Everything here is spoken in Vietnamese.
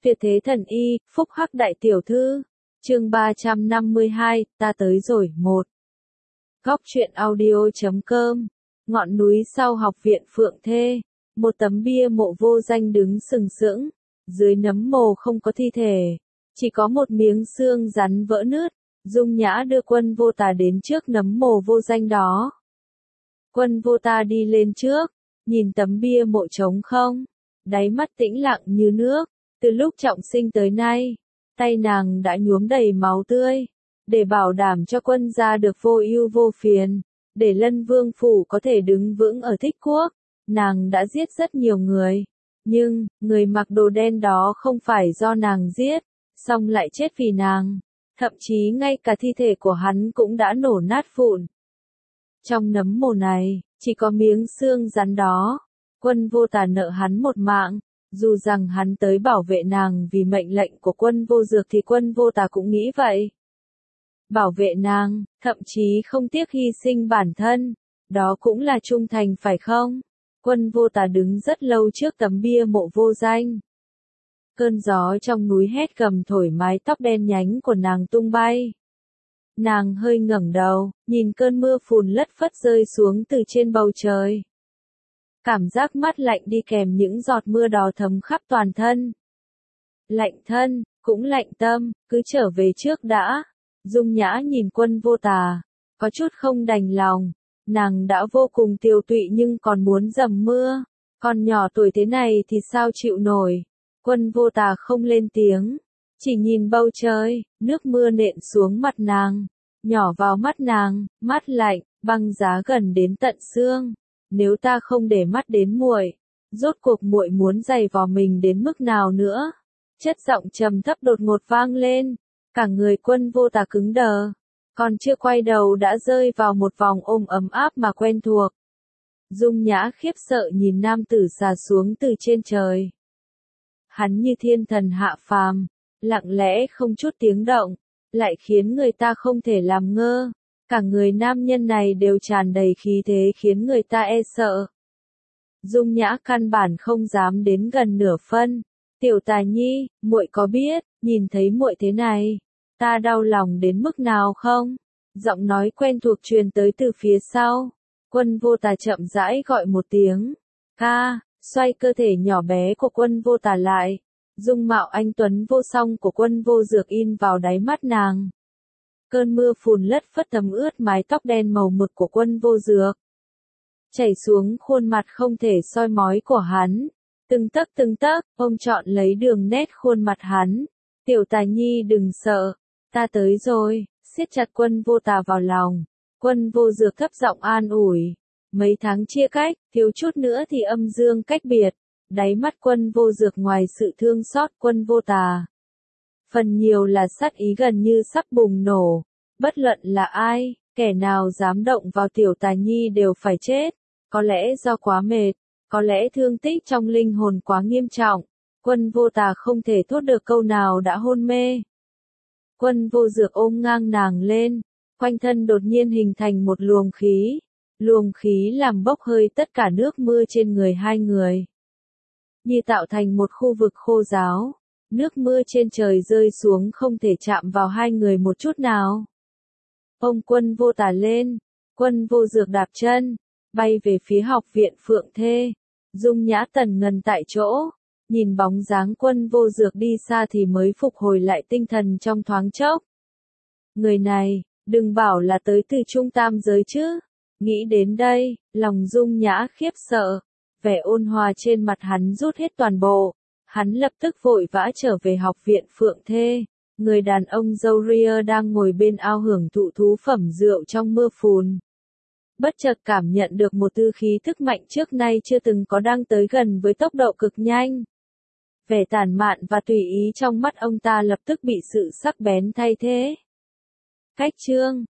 Tuyệt thế thần y, phúc hắc đại tiểu thư. Chương 352, ta tới rồi, 1. Góc truyện audio.com. Ngọn núi sau học viện Phượng Thê. Một tấm bia mộ vô danh đứng sừng sững. Dưới nấm mồ không có thi thể. Chỉ có một miếng xương rắn vỡ nứt. Dung Nhã đưa Quân Vô Tà đến trước nấm mồ vô danh đó. Quân Vô Tà đi lên trước. Nhìn tấm bia mộ trống không. Đáy mắt tĩnh lặng như nước. Từ lúc trọng sinh tới nay, tay nàng đã nhuốm đầy máu tươi, để bảo đảm cho quân gia được vô ưu vô phiền, để Lân Vương phủ có thể đứng vững ở Thích Quốc, nàng đã giết rất nhiều người, nhưng người mặc đồ đen đó không phải do nàng giết, song lại chết vì nàng, thậm chí ngay cả thi thể của hắn cũng đã nổ nát vụn. Trong nấm mồ này, chỉ có miếng xương rắn đó, Quân Vô Tà nợ hắn một mạng. Dù rằng hắn tới bảo vệ nàng vì mệnh lệnh của Quân Vô Dược thì Quân Vô Tà cũng nghĩ vậy. Bảo vệ nàng, thậm chí không tiếc hy sinh bản thân, đó cũng là trung thành phải không? Quân Vô Tà đứng rất lâu trước tấm bia mộ vô danh. Cơn gió trong núi hét gầm thổi mái tóc đen nhánh của nàng tung bay. Nàng hơi ngẩng đầu, nhìn cơn mưa phùn lất phất rơi xuống từ trên bầu trời. Cảm giác mát lạnh đi kèm những giọt mưa đó thấm khắp toàn thân. Lạnh thân, cũng lạnh tâm, cứ trở về trước đã. Dung Nhã nhìn Quân Vô Tà, có chút không đành lòng. Nàng đã vô cùng tiều tụy nhưng còn muốn dầm mưa. Còn nhỏ tuổi thế này thì sao chịu nổi. Quân Vô Tà không lên tiếng, chỉ nhìn bầu trời, nước mưa nện xuống mặt nàng, nhỏ vào mắt nàng, mát lạnh, băng giá gần đến tận xương. Nếu ta không để mắt đến muội, rốt cuộc muội muốn giày vò mình đến mức nào nữa? Chất giọng trầm thấp đột ngột vang lên, cả người Quân Vô Tà cứng đờ, còn chưa quay đầu đã rơi vào một vòng ôm ấm áp mà quen thuộc. Dung Nhã khiếp sợ nhìn nam tử xà xuống từ trên trời. Hắn như thiên thần hạ phàm, lặng lẽ không chút tiếng động, lại khiến người ta không thể làm ngơ. Cả người nam nhân này đều tràn đầy khí thế khiến người ta e sợ. Dung Nhã căn bản không dám đến gần nửa phân. Tiểu Tà Nhi, muội có biết, nhìn thấy muội thế này, ta đau lòng đến mức nào không? Giọng nói quen thuộc truyền tới từ phía sau. Quân Vô Tà chậm rãi gọi một tiếng. Ca, xoay cơ thể nhỏ bé của Quân Vô Tà lại. Dung mạo anh tuấn vô song của Quân Vô Dược in vào đáy mắt nàng. Cơn mưa phùn lất phất thấm ướt mái tóc đen màu mực của Quân Vô Dược. Chảy xuống khuôn mặt không thể soi mói của hắn. Từng tấc, ôm trọn lấy đường nét khuôn mặt hắn. Tiểu Tà Nhi đừng sợ, ta tới rồi, siết chặt Quân Vô Tà vào lòng. Quân Vô Dược thấp giọng an ủi. Mấy tháng chia cách, thiếu chút nữa thì âm dương cách biệt. Đáy mắt Quân Vô Dược ngoài sự thương xót Quân Vô Tà, phần nhiều là sát ý gần như sắp bùng nổ. Bất luận là ai, kẻ nào dám động vào Tiểu Tà Nhi đều phải chết. Có lẽ do quá mệt, có lẽ thương tích trong linh hồn quá nghiêm trọng. Quân Vô Tà không thể thốt được câu nào đã hôn mê. Quân Vô Dược ôm ngang nàng lên, quanh thân đột nhiên hình thành một luồng khí. Luồng khí làm bốc hơi tất cả nước mưa trên người hai người, như tạo thành một khu vực khô ráo. Nước mưa trên trời rơi xuống không thể chạm vào hai người một chút nào. Ôm Quân Vô Tà lên, Quân Vô Dược đạp chân, bay về phía học viện Phượng Thê. Dung Nhã tần ngần tại chỗ, nhìn bóng dáng Quân Vô Dược đi xa thì mới phục hồi lại tinh thần trong thoáng chốc. Người này, đừng bảo là tới từ Trung Tam giới chứ. Nghĩ đến đây, lòng Dung Nhã khiếp sợ, vẻ ôn hòa trên mặt hắn rút hết toàn bộ. Hắn lập tức vội vã trở về học viện Phượng Thê. Người đàn ông râu ria đang ngồi bên ao hưởng thụ thú phẩm rượu trong mưa phùn. Bất chợt cảm nhận được một tư khí thức mạnh trước nay chưa từng có đang tới gần với tốc độ cực nhanh. Vẻ tản mạn và tùy ý trong mắt ông ta lập tức bị sự sắc bén thay thế. Cách chương